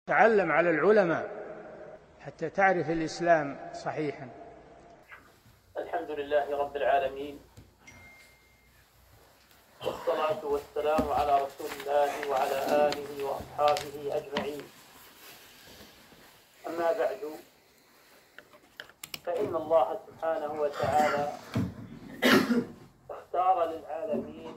تعلم على العلماء حتى تعرف الإسلام صحيحا. الحمد لله رب العالمين، والصلاة والسلام على رسول الله وعلى آله وأصحابه أجمعين. أما بعد، فإن الله سبحانه وتعالى اختار للعالمين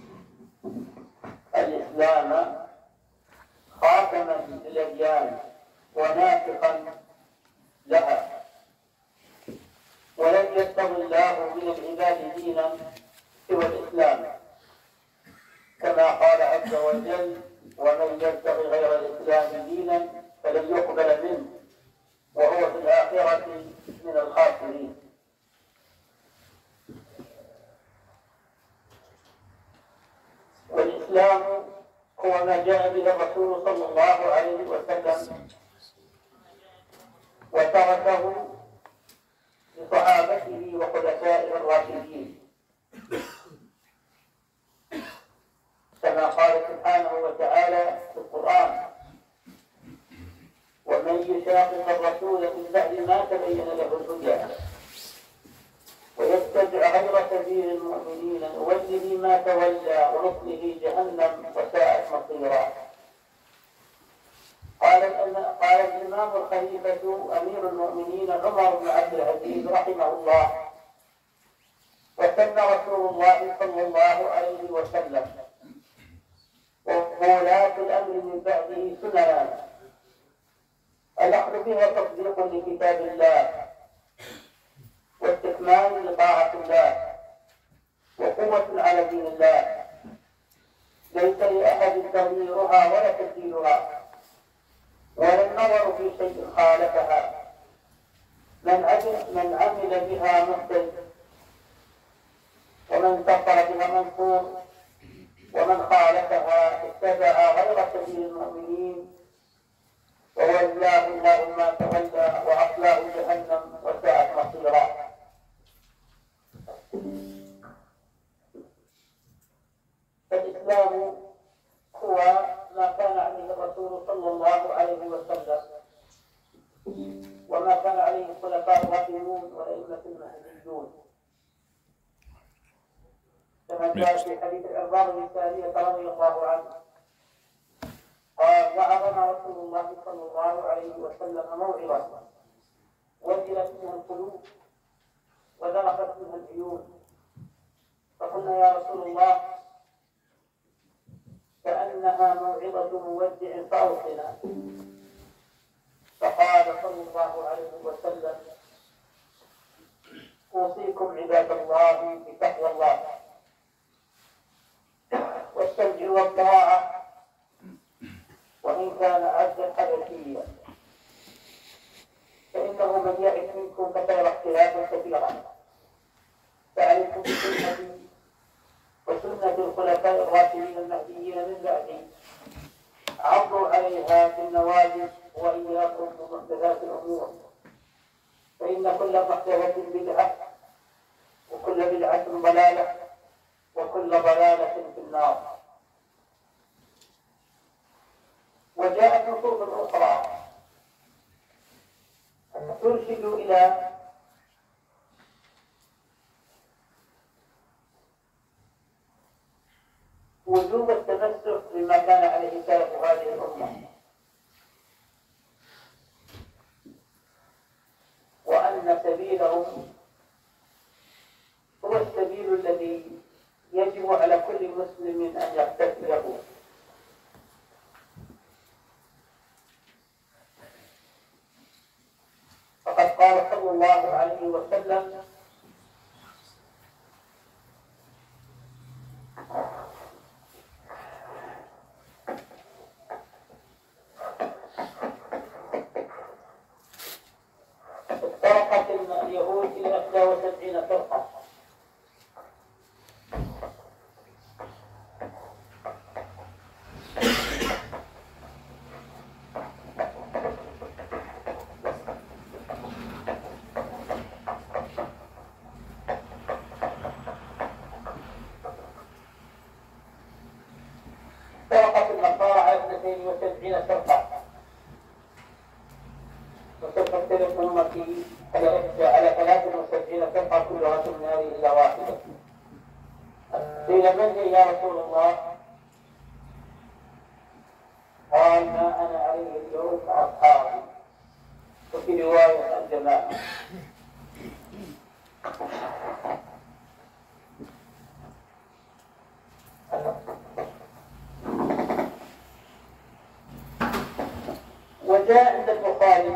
الإسلام خاتما للأديان وناسخا لها، ولم يتخذ الله من العباد دينا سوى الإسلام، كما قال عز وجل: ومن يبتغي غير الإسلام دينا فلن يقبل منه وهو في الآخرة من الخاسرين. والإسلام هو ما جاء به الرسول صلى الله عليه وسلم وتركه لصحابته وخلفائه الراشدين، كما قال سبحانه وتعالى في القرآن: ومن يشاقق الرسول من بعد ما تبين له الهدى ويتبع غير سبيل المؤمنين نوله ما تولى ونصله جهنم وساءت مصيرا. قال الإمام الخليفة أمير المؤمنين عمر بن عبد العزيز رحمه الله: وسن رسول الله صلى الله عليه وسلم وولاة الأمر من بعده سننا، الأخذ بها تصديق لكتاب الله واستكمال لطاعة الله وقوة على دين الله، ليس لأحد تغييرها ولا تبديلها ولا النظر في شيء خالفها. من عمل بها مهتد، ومن كفر بها منصور، ومن خالفها اتبع غير سبيل المؤمنين وولاه الله ما تولى وأصلاه جهنم وساءت مصيرا. فالإسلام هو ما كان عليه الرسول صلى الله عليه وسلم وما كان عليه الخلفاء الراشدون والأئمة المهديون، كما جاء في حديث العرباض بن سارية رضي الله عنه قال: وعظنا رسول الله صلى الله عليه وسلم موعظة وجلت منها القلوب وذرفت منها العيون، فقلنا: يا رسول الله، كأنها موعظة مودع فأوصنا. فقال صلى الله عليه وسلم: أوصيكم عباد الله بتقوى الله والسمع والطاعة، وإن كان عبدا حبشيا، فإنه من يعش منكم فسيرى اختلافا كثيرا، فعليكم بسنتي وسنة الخلفاء الراشدين المهديين من بعدي، عضوا عليها بالنواجذ وإياكم بمحدثات الأمور، فإن كل محدثة بدعة وكل بدعة ضلالة وكل ضلالة في النار. وجاءت نصوص أخرى ترشد إلى وجوب التمسك بما كان عليه سلف هذه الأمة، وأن سبيلهم هو السبيل الذي يجب على كل مسلم أن يقتديه. فقد قال صلى الله عليه وسلم: افترقت اليهود إلى 71 فرقة، فرقة النصارى على 72 فرقة، تفترق أمتي على 73 فرقة كلها في النار إلا واحدة. قيل من هي يا رسول الله؟ قال ما أنا عليه اليوم وأصحابي، وفي رواية الجماعة. وجاء عند البخاري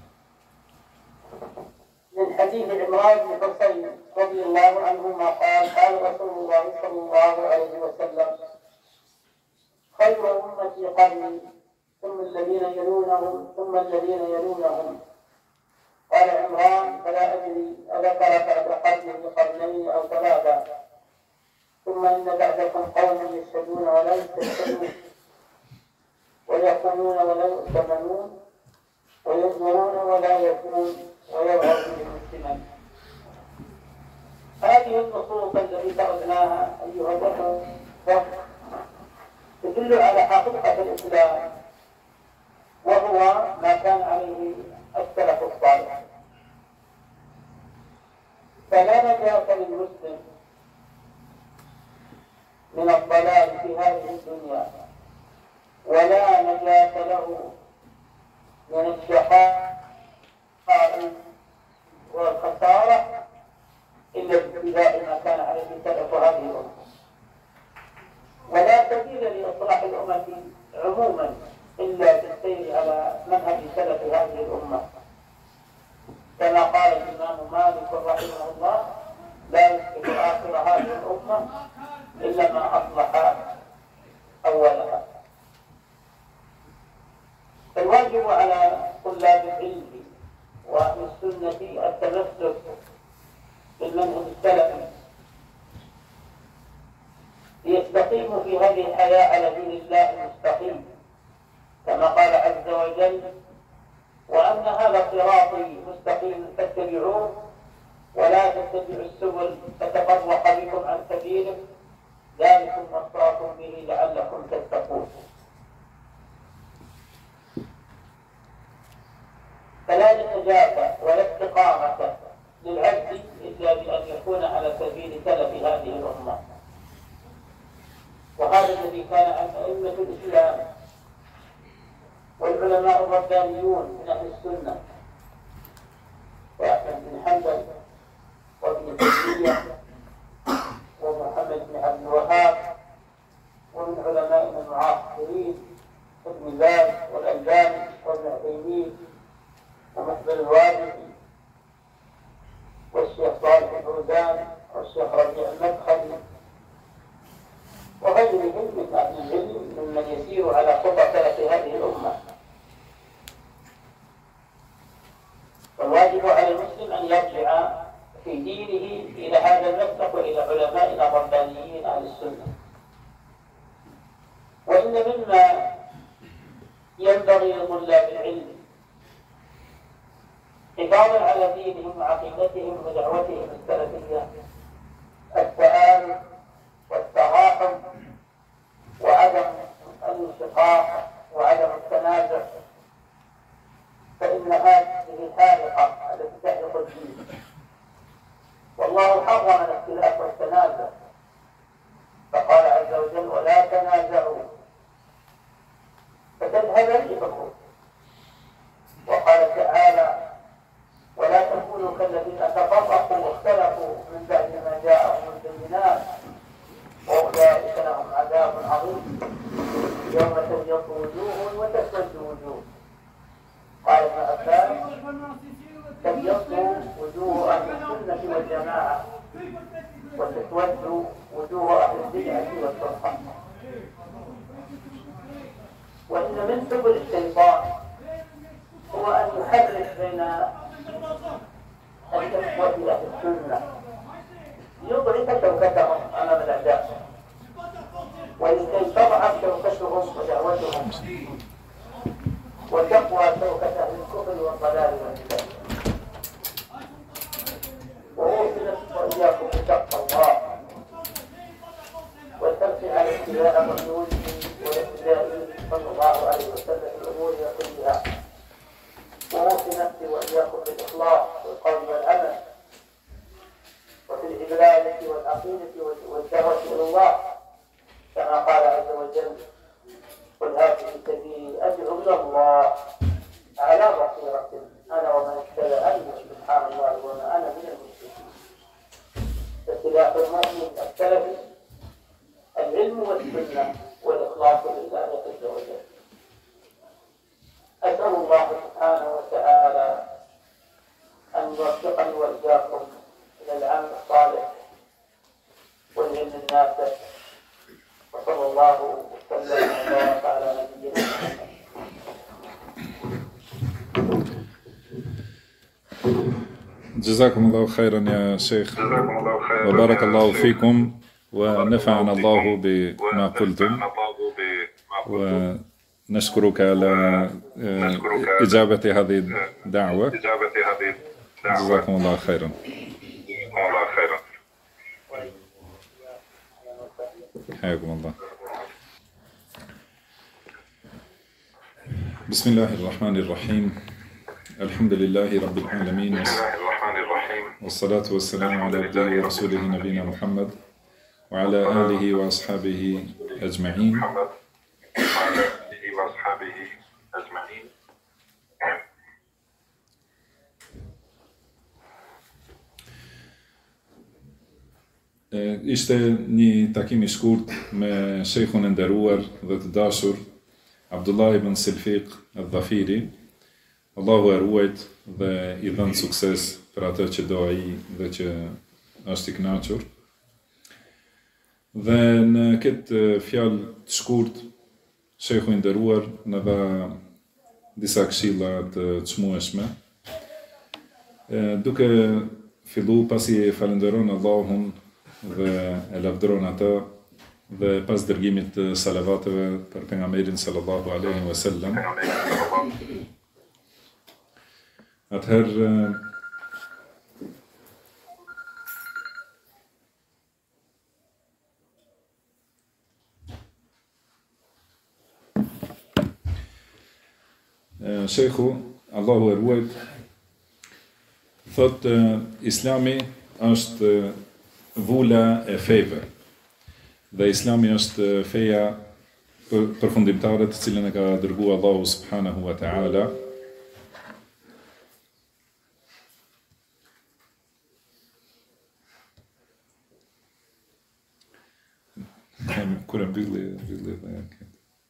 من حديث عمران بن حسين رضي الله عنهما قال قال رسول الله صلى الله عليه وسلم خير أمتي قرني ثم الذين يلونهم ثم الذين يلونهم. قال عمران فلا أدري أذكر بعد قرنه قرنين أو ثلاثة ثم إن بعدكم قوم يشهدون ولا يستشهدون ويقومون ولا يؤتمنون ويزورون ولا يكون ويرغب بالمسلمين. هذه النصوص التي تركناها أيها الأخوة تدل على حقيقة الإسلام، وهو ما كان عليه السلف الصالح. فلا نجاة للمسلم من الضلال في هذه الدنيا، ولا نجاة له من الشقاء والخسارة إلا باتباع ما كان عليه سلف هذه الأمة. ولا سبيل لإصلاح الأمة عموما إلا بالسير على منهج سلف هذه الأمة، كما قال الإمام مالك رحمه الله لا يصلح آخر هذه الأمة إلا ما أصلح أولها. فالواجب على طلاب العلم وأهل السنة التمسك بالمنهج السلفي ليستقيموا في هذه الحياة على دين الله المستقيم، كما قال عز وجل وأن هذا صراطي مستقيم فاتبعوه ولا تتبعوا السبل فتفرق بكم عن سبيله ذلكم وصاكم به لعلكم تتقون. فلا نجاة ولا استقامة للعبد إلا بأن يكون على سبيل سلف هذه الأمة. وهذا الذي كان عن أئمة الإسلام والعلماء الربانيون من أهل السنة وأحمد بن حنبل وابن تيمية ومحمد بن عبد الوهاب ومن علمائنا المعاصرين ابن باز والألباني وابن عثيمين ومحمد الوادي والشيخ صالح الفوزان والشيخ ربيع المدخلي وغيرهم من أهل العلم ممن يسير على خطى سلف هذه الأمة. والواجب على المسلم أن يرجع في دينه إلى هذا المسلك وإلى علمائنا الربانيين أهل السنة. وإن مما ينبغي لطلاب العلم حفاظا على دينهم وعقيدتهم ودعوتهم السلفية التآلف والتراحم وعدم الانشقاق وعدم التنازع، فإن هذه الحالقة التي تحلق الدين، والله حرم الاختلاف والتنازع فقال عز وجل ولا تنازعوا فتذهب ريحكم. وقال تعالى ولا تكونوا كالذين تفرقوا واختلفوا من بعد ما جاءهم البينات وأولئك لهم عذاب عظيم يوم تبيض وجوه وتسود وجوه. قال ابن عباس تبيض وجوه أهل السنة والجماعة وتسود وجوه أهل البدعة والفرقة. وإن من سبل الشيطان هو أن يحرك بين الإخوة أهل السنة يضعف شوكتهم أمام الأعداء ولكي تضعف شوكتهم ودعوتهم وتقوى شوكة أهل الكفر والضلال والبدع. وأوصي وإياكم بتقوى الله والحرص على اتباع رسوله والاقتداء صلى الله عليه وسلم في الأمور كلها. وأوصي نفسي وإياكم الله والقول والعمل وفي العبادة والعقيدة والدعوة إلى الله كما قال عز وجل قل هذه سبيلي أدعو إلى الله على بصيرة أنا ومن اتبعني سبحان الله وما أنا من المشركين. فسلاح المؤمن السلفي العلم والسنة والإخلاص لله عز وجل. أسأل الله سبحانه وتعالى أن يوفقني وإياكم إلى العمل الصالح والعلم النافع، وصلى الله وسلم وبارك على نبينا محمد. جزاكم الله خيرا يا شيخ، وبارك الله فيكم ونفعنا الله بما قلتم، ونشكرك على إجابة هذه الدعوة. جزاكم الله خيرا. حياكم الله. بسم الله الرحمن الرحيم. الحمد لله رب العالمين، والصلاة والسلام على عبده ورسوله نبينا محمد وعلى آله وأصحابه أجمعين. Ishte një takim I shkurt me shejkhun e nderuar dhe të dashur Abdullah ibn Silfiq al-Dhafiri. Allahu e ruajt dhe I dhënë sukses për atë që do ai dhe që është I kënaqur. Dhe në këtë fjalë të shkurt, shejkhu I nderuar na dha disa këshilla të çmueshme. Duke fillu pasi e falenderon Allahun dhe e lavdëron atë dhe pas dërgimit të salavateve për pejgamberin sallallahu alaihi wasallam. Atëherë shejkhu Allahu e ruajt thot Islami është vula e feve dhe Islami është feja përfundimtare të cilën e ka dërguar Allahu subhanahu wa ta'ala. Kur e mbylli dhe këtë.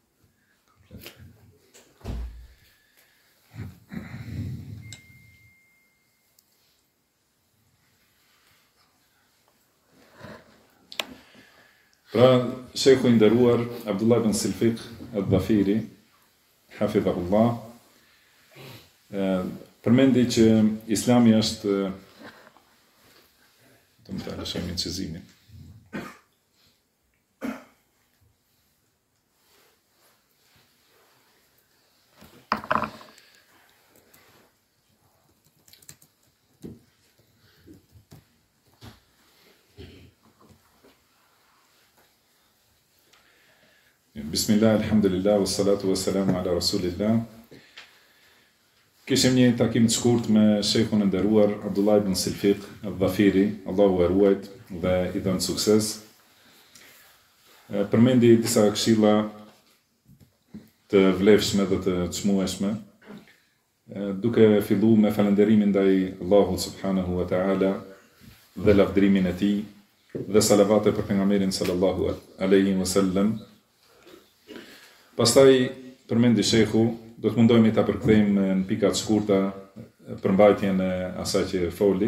Pra, shejkhu I nderuar Abdullah ibn Silfiq al-Dhafiri, hafidhahullah, përmendi që Islami është të më të lëshojmë incizimin. Bismillah, alhamdulillah, wassalatu wassalamu ala rasulillah. Kishim një takim të shkurt me shejkhun e nderuar Abdullah ibn Silfiq al-Dhafiri, Allahu e ruajt dhe I dhënë sukses. Përmendi disa këshilla të vlefshme dhe të çmueshme, duke filluar me falënderimin ndaj Allahut subhanahu wa ta'ala dhe lavdërimin e Tij dhe salavate për pejgamberin sallallahu alaihi wasallam. Pastaj përmendi shejkhu, do të mundohemi ta përkthejmë në pika të shkurta përmbajtjen e asaj që foli.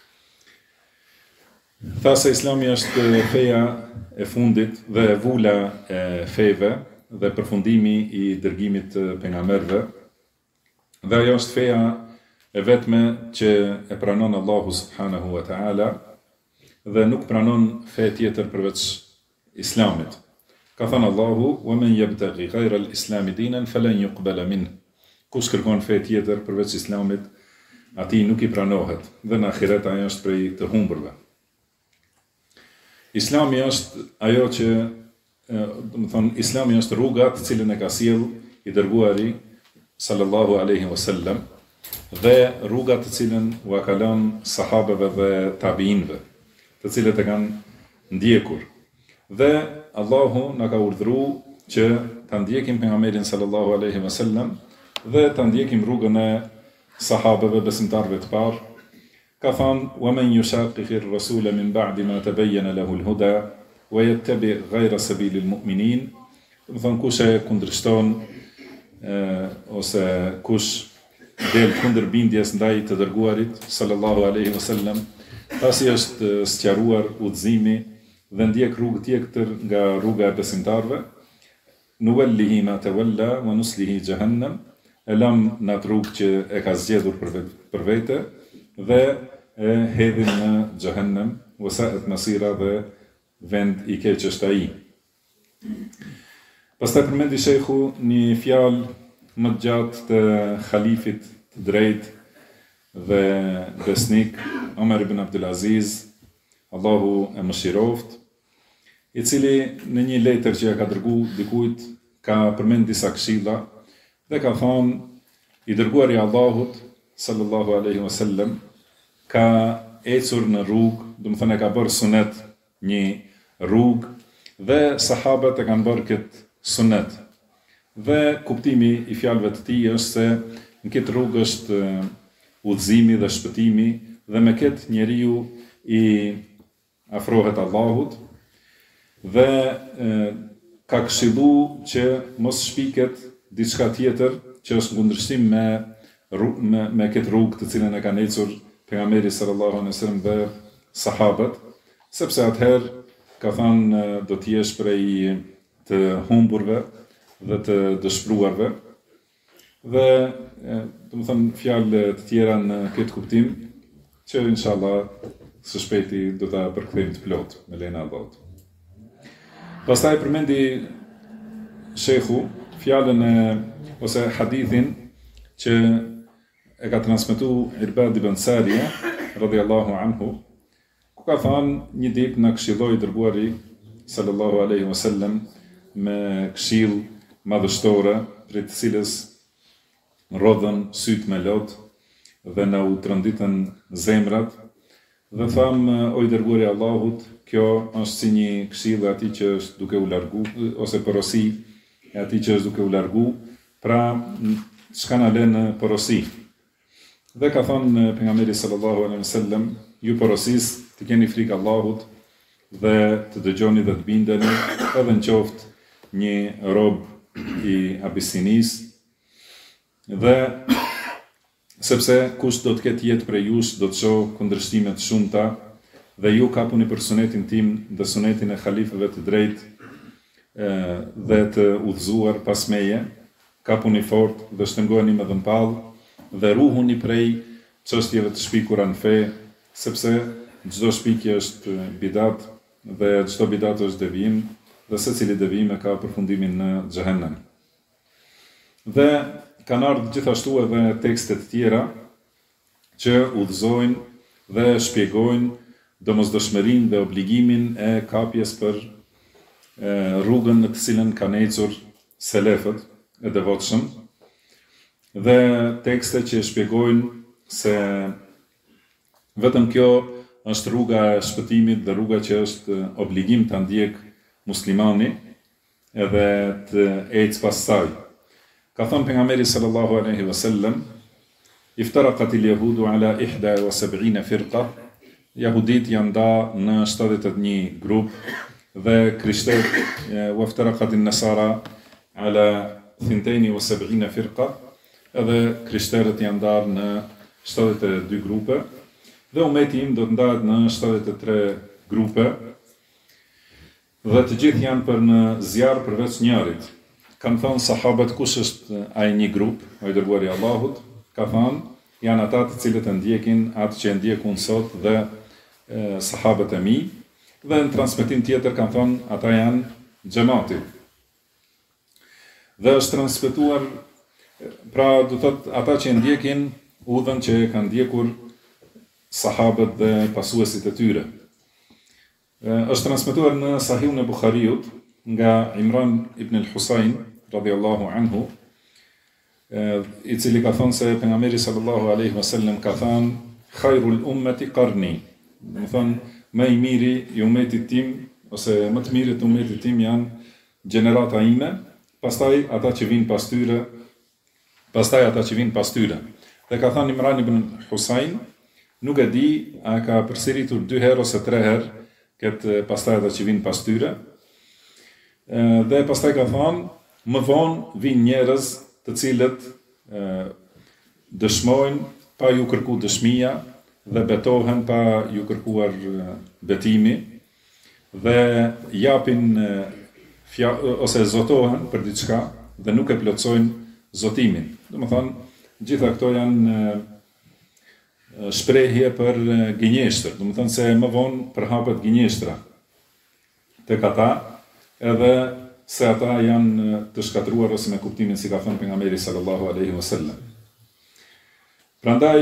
Tha se Islami është feja e fundit dhe vula e feve dhe përfundimi I dërgimit të pejgamberëve. Dhe ajo është feja e vetme që e pranon Allahu subhanahu wa ta'ala dhe nuk pranon fe tjetër përveç Islamit. Ka thënë Allahu, wa men yabtaghi ghayra al-islami dinan falan yuqbala minhu. Kush kërkon fe tjetër përveç Islamit, atij nuk I pranohet dhe në ahiret ajo është prej të humburve. Islami është ajo që, Islami është rruga të cilën e ka sjell I dërguari sallallahu alaihi wasallam dhe rrugat të cilën u ka lënë sahabeve dhe tabiinëve, të cilët e kanë ndjekur. Dhe Allahu na ka urdhëruar që ta ndjekim pejgamberin sallallahu alaihi wasallam dhe ta ndjekim rrugën e sahabeve besimtarëve të parë. Ka thënë: "Wa man yushaqiqi ar-rasula min ba'di ma tabayyana lahu al-huda wa yattabi' ghayra sabili al-mu'minin." Do të thonë kush e kundërshton ose kush del kundër bindjes ndaj të dërguarit sallallahu alaihi wasallam, pasi është sqaruar udhëzimi dhe ndjek rrugë tjetër nga rruga e besimtarëve, nuwallihi ma tawalla wa nuslihi jahannam, e lam në atë rrugë që e ka zgjedhur për vete dhe e hedhin në jahannam, wa sa'at masira, dhe vend i keq është ai. Pastaj përmendi shejhu një fjalë më të gjatë të khalifit të drejtë dhe besnik Omer ibn Abdulaziz, Allahu e mëshiroft, i cili në një letër që ja ka dërguar dikujt ka përmend disa këshilla dhe ka thonë: i dërguari i Allahut sallallahu alaihi wasallam ka ecur në rrugë, do të thënë ka bërë sunet një rrugë dhe sahabët e kanë bërë këtë sunet. Dhe kuptimi i fjalëve të tij është se në këtë rrugë është udhëzimi dhe shpëtimi, dhe me këtë njeriu i afrohet Allahut dhe ka këshillu që mos shpiket diçka tjetër që është në kundërshtim me këtë rrugë të cilën e kanë ecur pejgamberi sallallahu alaihi wasallam dhe sahabët, sepse atëherë ka thënë do të jesh prej të humburve dhe të dëshpëruarve. Dhe do të thënë fjalë të tjera në këtë kuptim që inshallah së shpejti do ta përkthejmë të plot me lejen e Allahut. Pastaj përmendi shejhu fjalën ose hadithin që e ka transmetuar Irbad ibn Sariya radhiyallahu anhu, ku ka thënë: një ditë na këshilloi dërguari sallallahu alaihi wasallam me këshill madhështore, prej të cilës rodhën syt me lot dhe na u tronditën zemrat, dhe tham: o i dërguari i Allahut, kjo është si një këshill e atij që është duke u largu, ose porosi e atij që është duke u largu, pra çka na lën porosi. Dhe ka thënë pejgamberi sallallahu alaihi wasallam: ju porosis të keni frikë Allahut dhe të dëgjoni dhe të bindeni, edhe në qoftë një rob i Abisinis, dhe sepse kush do të ketë jetë prej jush do të shohë kundërshtimet shumëta, dhe ju kapuni për sunetin tim dhe sunetin e khalifëve të drejtë dhe të udhëzuar pas meje, kapuni fort dhe shtengoheni me dhëmpall dhe ruhuni prej çështjeve të shpikura në fe, sepse çdo shpikje është bidat dhe çdo bidat është devijim, dhe secili devijim e ka përfundimin në xhehenem. Dhe kanë ardhur gjithashtu edhe tekste të tjera që udhëzojnë dhe shpjegojnë domosdoshmërinë dhe obligimin e kapjes për rrugën në të cilën kanë ecur selefët e devotshëm, dhe tekste që shpjegojnë se vetëm kjo është rruga e shpëtimit dhe rruga që është obligim ta ndjek muslimani edhe të ecë pas saj. Ka thënë pejgamberi sallallahu alaihi wasallam: iftaraqat al-yahudu ala 71 firqa, jahudit janë nda në 71 grup, dhe krishterët waftaraqat an-nasara ala 72 firqa, edhe krishterët janë ndarë në 72 grupe, dhe ummeti im do të ndahet në 73 grupe, dhe të gjithë janë për në zjarr përveç njërit. Kanë thënë sahabët: kush është ai një grup, o i dërguari i Allahut? Ka thënë: janë ata të cilët e ndjekin atë që e ndjek unë sot dhe sahabët e mi, dhe në transmetim tjetër kanë thënë: ata janë xhamati. Dhe është transmetuar, pra do thotë ata që e ndjekin udhën që e kanë ndjekur sahabët dhe pasuesit e tyre. Është transmetuar në Sahihun e Buhariut nga Imran ibn al-Husayn radhiyallahu anhu, i cili ka thënë se pejgamberi sallallahu alaihi wasallam ka thënë khairul ummati qarni. Do të thonë më i miri i umetit tim ose më të mirët i umetit tim janë gjenerata ime, pastaj ata që vinë pas tyre. Dhe ka thënë Imran ibn Husain, nuk e di a ka përsëritur 2 herë ose 3 herë këtë pastaj ata që vinë pas tyre. Dhe pastaj ka thënë më vonë vinë njerëz të cilët dëshmojnë pa ju kërku dëshmia dhe betohen pa ju kërkuar betimi dhe japin ose zotohen për diçka dhe nuk e plotësojnë zotimin. Domethënë, gjitha këto janë shprehje për gënjeshtër. Domethënë se më vonë përhapet gënjeshtra tek ata, edhe se ata janë të shkatruar ose me kuptimin si ka thënë pejgamberi sallallahu alaihi wasallam. Prandaj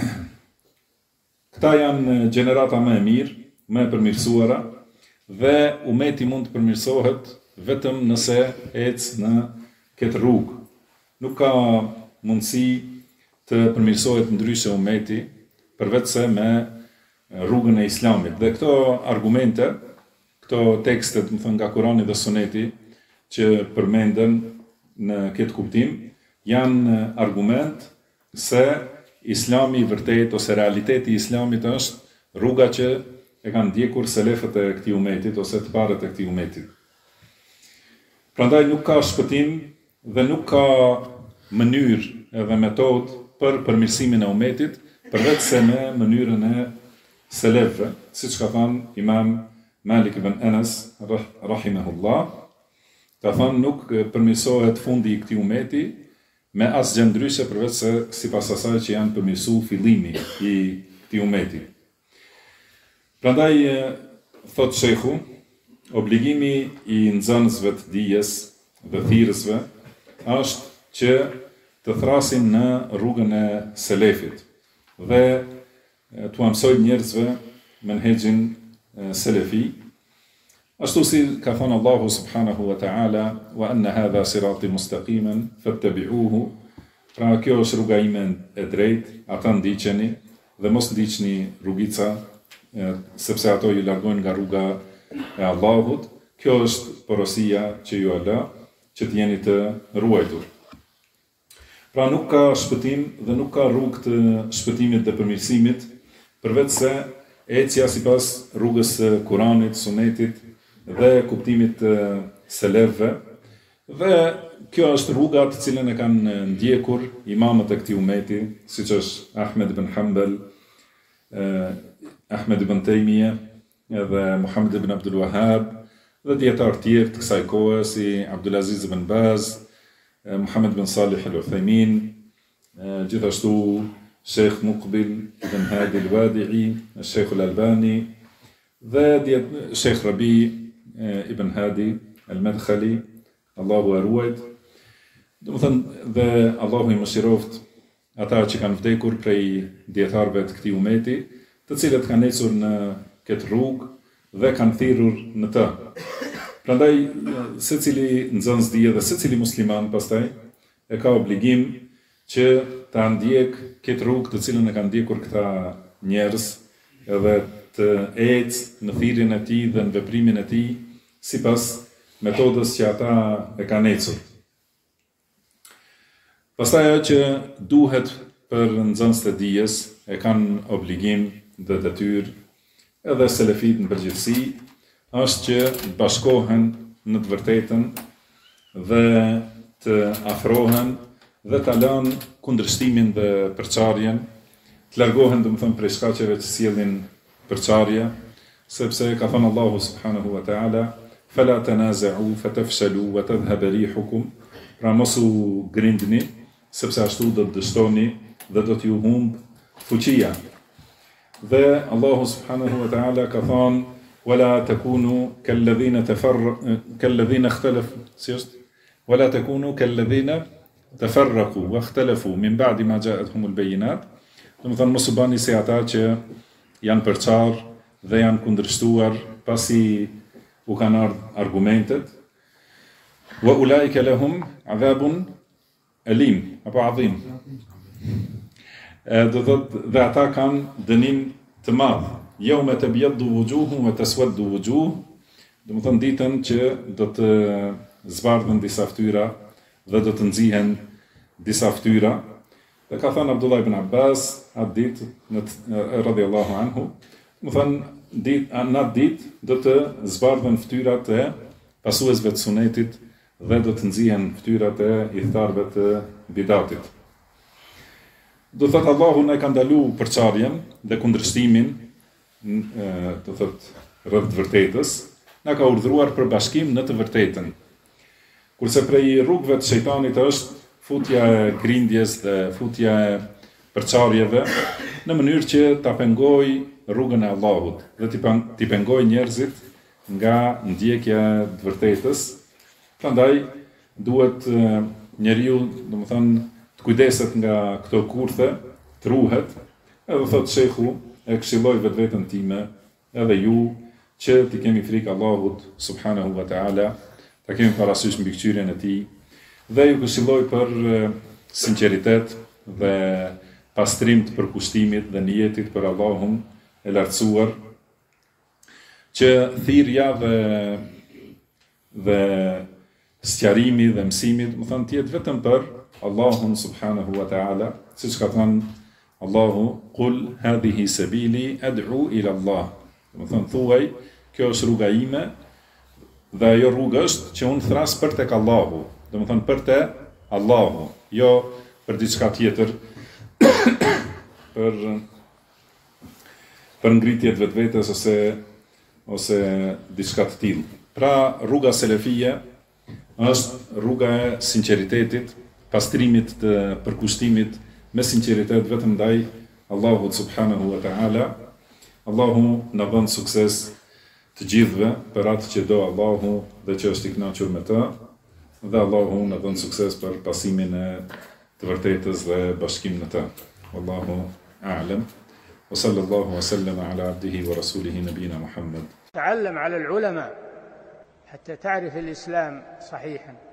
këta janë gjenerata më e mirë, më e përmirësuara dhe umeti mund të përmirësohet vetëm nëse ecë në këtë rrugë. Nuk ka mundësi të përmirësohet ndryshe umeti përveç se me rrugën e Islamit. Dhe këto argumente, këto tekstet, më thënë nga Kurani dhe Suneti, që përmenden në këtë kuptim, janë argument se Islami i vërtet ose realiteti i Islamit është rruga që e kanë ndjekur selefët e këtij umetit ose të parët e këtij umetit. Prandaj nuk ka shpëtim dhe nuk ka mënyrë edhe metodë për përmirësimin e umetit përveç se me mënyrën e selefëve, siç ka thënë Imam Malik ibn Anas rahimahullah. Ka thënë nuk përmirësohet fundi i këtij umeti me asgjë ndryshe përveç se sipas asaj që janë përmirësuar fillimi i këtij umeti. Prandaj thot shehu, obligimi i nxënësve të dijes dhe thirrësve është që të thrasin në rrugën e selefit dhe t'u mësojnë njerëzve menhexhin selefi. Ashtu si ka thënë Allahu subhanahu wa ta'ala, wa anna hadha sirati mustaqiman fattabi'uhu. Pra kjo është rruga ime e drejtë, ata ndiqeni dhe mos ndiqni rrugica, sepse ato ju largojnë nga rruga e Allahut. Kjo është porosia që ju ala, që të jeni të ruajtur. Pra nuk ka shpëtim dhe nuk ka rrugë të shpëtimit dhe përmirësimit përveç se ecja sipas rrugës së Kuranit, Sunetit dhe kuptimit të selefëve. Dhe kjo është rruga të cilën e kanë ndjekur imamët e këtij umeti, siç është Ahmed ibn Hanbal, Ahmed ibn Taymiyah, edhe Muhammad ibn Abdul Wahhab dhe dietarë tjerë të kësaj kohe si Abdulaziz ibn Baz, Muhammad ibn Salih al-Uthaymin, gjithashtu Sheikh Muqbil ibn Hadi al-Wadi'i, Sheikh al-Albani dhe Sheikh Rabi ibn Hadi al-Madkhali, Allahu e ruajt. Domethënë dhe Allahu i mëshiroft ata që kanë vdekur prej dietarëve të këtij umeti, të cilët kanë ecur në këtë rrugë dhe kanë thirrur në të. Prandaj secili nxënës dije dhe secili musliman pastaj e ka obligim që ta ndjek këtë rrugë të cilën e kanë ndjekur këta njerëz edhe të ecë në thirrjen e tij dhe në veprimin e tij sipas metodës që ata e kanë ecur. Pastaj ajo që duhet për nxënësit e dijes e kanë obligim dhe detyrë edhe selefit në përgjithësi është që të bashkohen në të vërtetën dhe të afrohen dhe të lanë kundërshtimin dhe përçarjen, të largohen domethënë prej shkaqeve që sjellin përçarje, sepse ka thënë Allahu subhanahu wa ta'ala fala tanaza'u fatafshalu wa tadhhab rihukum, pra mos u grindni sepse ashtu do të dështoni dhe do t'ju humb fuqia. Dhe Allahu subhanahu wa ta'ala ka thënë wala takunu kalladhina ikhtalafu, wala takunu kalladhina tafarraqu wa ikhtalafu min ba'di ma ja'atuhumul bayinat. Domethënë mos u bani si ata që janë përçar dhe janë kundërshtuar pasi u kanë ardhur argumentet. Wa ulaika lahum adhabun Elim, apo adhim. Do thot, dhe ata kanë dënim të madh. Yawma tabyaddu wujuhum wa taswaddu wujuh. Do të thonë ditën që do të zbardhen disa fytyra dhe do të nxihen disa fytyra. Dhe ka thënë Abdullah ibn Abbas atë ditë radhiyallahu anhu, do thonë në atë ditë do të zbardhen fytyrat e pasuesve të sunetit dhe do të nxihen fytyrat e idhtarëve të bidatit. Do thotë Allahu na ka ndalu përçarjen dhe kundërshtimin, do thotë rreth të vërtetës, na ka urdhëruar për bashkim në të vërtetën. Kurse prej rrugëve të shejtanit është futja e grindjes dhe futja e përçarjeve në mënyrë që ta pengoj rrugën e Allahut dhe t'i pengoj njerëzit nga ndjekja e të vërtetës. Prandaj duhet njeriu, domethënë, të kujdeset nga këto kurthe, të ruhet, edhe thotë shehu, e këshilloj vetveten time, edhe ju, që t'i kemi frikë Allahut subhanahu wa ta'ala, ta kemi parasysh mbikëqyrjen e tij, dhe ju këshilloj për sinqeritet dhe pastrim të përkushtimit dhe niyetit për Allahun e lartësuar, që thirrja dhe sqarimi dhe mësimi, do të thonë, të jetë vetëm për Allahun subhanahu wa ta'ala, siç ka thënë Allahu, qul hadhihi sabili ad'u ila Allah. Do të thonë, thuaj, kjo është rruga ime dhe ajo rrugë është që unë thras për tek Allahu. Do të thonë, për te Allahu, jo për diçka tjetër, për ngritje të vetvetes ose diçka të tillë. Pra, rruga selefie është rruga e sinqeritetit, pastrimit të përkushtimit me sinqeritet vetëm ndaj Allahut subhanahu wa ta'ala. Allahu na bën sukses të gjithëve për atë që do Allahu dhe që është i kënaqur me të, dhe Allahu na bën sukses për pasimin e të vërtetës dhe bashkim në të. Wallahu a'lam. Wa sallallahu wa sallama ala abdihi wa rasulihi nabina Muhammad. تعلم على العلماء حتى تعرف الإسلام صحيحا.